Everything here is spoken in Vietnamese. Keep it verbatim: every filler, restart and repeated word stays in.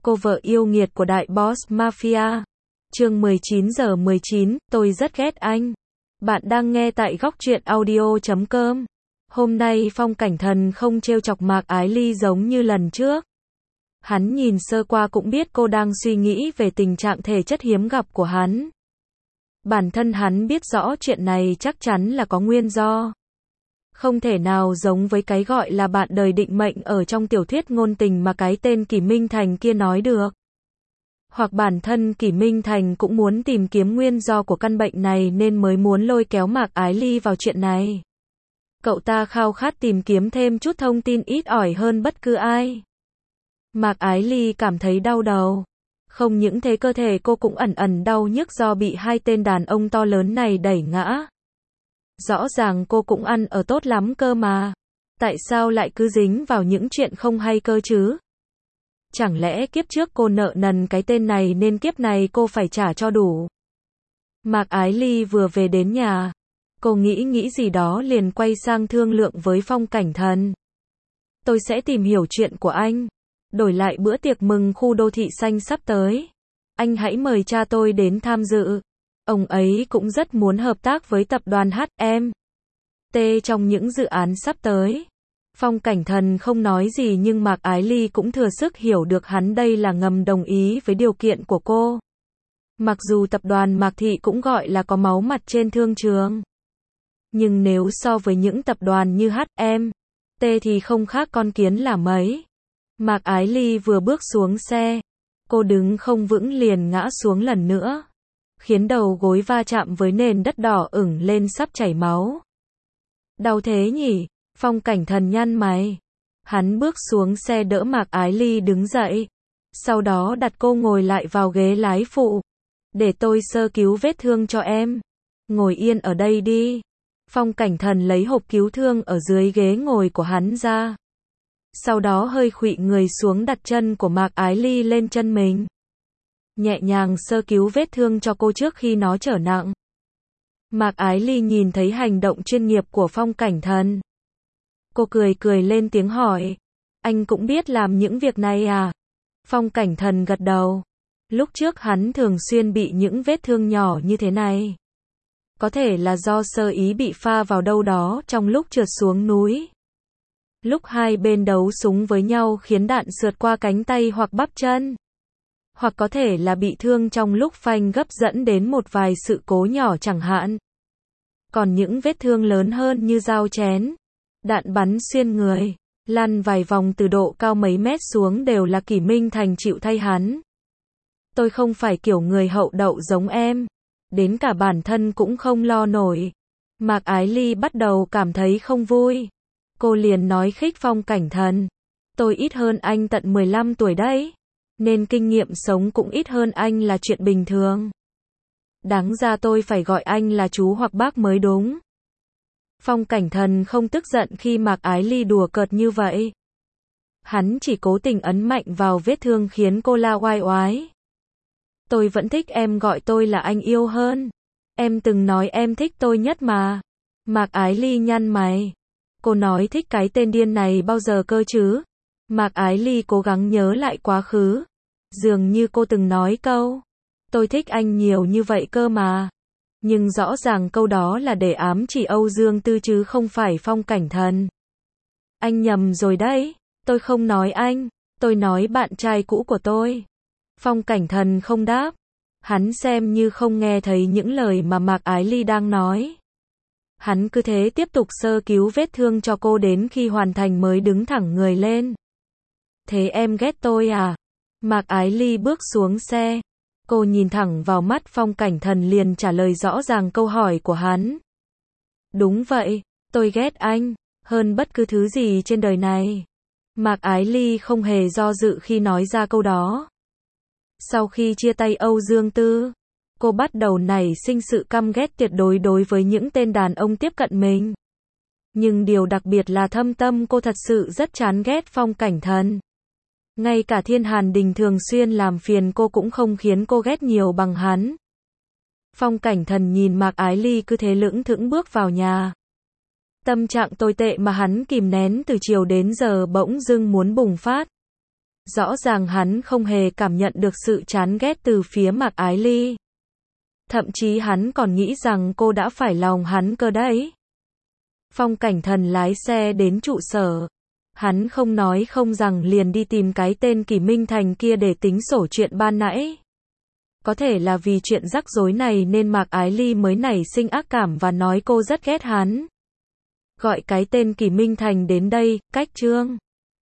cô vợ yêu nghiệt của đại boss mafia. Chương mười chín giờ mười chín, tôi rất ghét anh. Bạn đang nghe tại góc truyện audio chấm com. Hôm nay Phong Cảnh Thần không trêu chọc Mạc Ái Ly giống như lần trước. Hắn nhìn sơ qua cũng biết cô đang suy nghĩ về tình trạng thể chất hiếm gặp của hắn. Bản thân hắn biết rõ chuyện này chắc chắn là có nguyên do. Không thể nào giống với cái gọi là bạn đời định mệnh ở trong tiểu thuyết ngôn tình mà cái tên Kỷ Minh Thành kia nói được. Hoặc bản thân Kỷ Minh Thành cũng muốn tìm kiếm nguyên do của căn bệnh này nên mới muốn lôi kéo Mạc Ái Ly vào chuyện này. Cậu ta khao khát tìm kiếm thêm chút thông tin ít ỏi hơn bất cứ ai. Mạc Ái Ly cảm thấy đau đầu. Không những thế cơ thể cô cũng ẩn ẩn đau nhức do bị hai tên đàn ông to lớn này đẩy ngã. Rõ ràng cô cũng ăn ở tốt lắm cơ mà. Tại sao lại cứ dính vào những chuyện không hay cơ chứ? Chẳng lẽ kiếp trước cô nợ nần cái tên này nên kiếp này cô phải trả cho đủ? Mạc Ái Ly vừa về đến nhà. Cô nghĩ nghĩ gì đó liền quay sang thương lượng với Phong Cảnh Thần. Tôi sẽ tìm hiểu chuyện của anh. Đổi lại bữa tiệc mừng khu đô thị xanh sắp tới. Anh hãy mời cha tôi đến tham dự. Ông ấy cũng rất muốn hợp tác với tập đoàn hát em tê trong những dự án sắp tới. Phong Cảnh Thần không nói gì nhưng Mạc Ái Ly cũng thừa sức hiểu được hắn đây là ngầm đồng ý với điều kiện của cô. Mặc dù tập đoàn Mạc Thị cũng gọi là có máu mặt trên thương trường. Nhưng nếu so với những tập đoàn như hát em tê thì không khác con kiến là mấy. Mạc Ái Ly vừa bước xuống xe. Cô đứng không vững liền ngã xuống lần nữa. Khiến đầu gối va chạm với nền đất đỏ ửng lên sắp chảy máu. Đau thế nhỉ? Phong Cảnh Thần nhăn mày. Hắn bước xuống xe đỡ Mạc Ái Ly đứng dậy. Sau đó đặt cô ngồi lại vào ghế lái phụ. Để tôi sơ cứu vết thương cho em. Ngồi yên ở đây đi. Phong Cảnh Thần lấy hộp cứu thương ở dưới ghế ngồi của hắn ra. Sau đó hơi khuỵu người xuống đặt chân của Mạc Ái Ly lên chân mình. Nhẹ nhàng sơ cứu vết thương cho cô trước khi nó trở nặng. Mạc Ái Ly nhìn thấy hành động chuyên nghiệp của Phong Cảnh Thần. Cô cười cười lên tiếng hỏi. Anh cũng biết làm những việc này à? Phong Cảnh Thần gật đầu. Lúc trước hắn thường xuyên bị những vết thương nhỏ như thế này. Có thể là do sơ ý bị pha vào đâu đó trong lúc trượt xuống núi. Lúc hai bên đấu súng với nhau khiến đạn sượt qua cánh tay hoặc bắp chân. Hoặc có thể là bị thương trong lúc phanh gấp dẫn đến một vài sự cố nhỏ chẳng hạn. Còn những vết thương lớn hơn như dao chén, đạn bắn xuyên người, lăn vài vòng từ độ cao mấy mét xuống đều là Kỷ Minh Thành chịu thay hắn. Tôi không phải kiểu người hậu đậu giống em. Đến cả bản thân cũng không lo nổi. Mạc Ái Ly bắt đầu cảm thấy không vui. Cô liền nói khích Phong Cảnh Thần. Tôi ít hơn anh tận mười lăm tuổi đấy. Nên kinh nghiệm sống cũng ít hơn anh là chuyện bình thường. Đáng ra tôi phải gọi anh là chú hoặc bác mới đúng. Phong Cảnh Thần không tức giận khi Mạc Ái Ly đùa cợt như vậy. Hắn chỉ cố tình ấn mạnh vào vết thương khiến cô la oai oái. Tôi vẫn thích em gọi tôi là anh yêu hơn. Em từng nói em thích tôi nhất mà. Mạc Ái Ly nhăn mày. Cô nói thích cái tên điên này bao giờ cơ chứ? Mạc Ái Ly cố gắng nhớ lại quá khứ. Dường như cô từng nói câu. Tôi thích anh nhiều như vậy cơ mà. Nhưng rõ ràng câu đó là để ám chỉ Âu Dương Tư chứ không phải Phong Cảnh Thần. Anh nhầm rồi đấy. Tôi không nói anh. Tôi nói bạn trai cũ của tôi. Phong Cảnh Thần không đáp. Hắn xem như không nghe thấy những lời mà Mạc Ái Ly đang nói. Hắn cứ thế tiếp tục sơ cứu vết thương cho cô đến khi hoàn thành mới đứng thẳng người lên. Thế em ghét tôi à? Mạc Ái Ly bước xuống xe. Cô nhìn thẳng vào mắt Phong Cảnh Thần liền trả lời rõ ràng câu hỏi của hắn. Đúng vậy, tôi ghét anh, hơn bất cứ thứ gì trên đời này. Mạc Ái Ly không hề do dự khi nói ra câu đó. Sau khi chia tay Âu Dương Tư, cô bắt đầu nảy sinh sự căm ghét tuyệt đối đối với những tên đàn ông tiếp cận mình. Nhưng điều đặc biệt là thâm tâm cô thật sự rất chán ghét Phong Cảnh Thần. Ngay cả Thiên Hàn Đình thường xuyên làm phiền cô cũng không khiến cô ghét nhiều bằng hắn. Phong Cảnh Thần nhìn Mạc Ái Ly cứ thế lững thững bước vào nhà. Tâm trạng tồi tệ mà hắn kìm nén từ chiều đến giờ bỗng dưng muốn bùng phát. Rõ ràng hắn không hề cảm nhận được sự chán ghét từ phía Mạc Ái Ly. Thậm chí hắn còn nghĩ rằng cô đã phải lòng hắn cơ đấy. Phong Cảnh Thần lái xe đến trụ sở. Hắn không nói không rằng liền đi tìm cái tên Kỷ Minh Thành kia để tính sổ chuyện ban nãy. Có thể là vì chuyện rắc rối này nên Mạc Ái Ly mới nảy sinh ác cảm và nói cô rất ghét hắn. Gọi cái tên Kỷ Minh Thành đến đây, cách Trương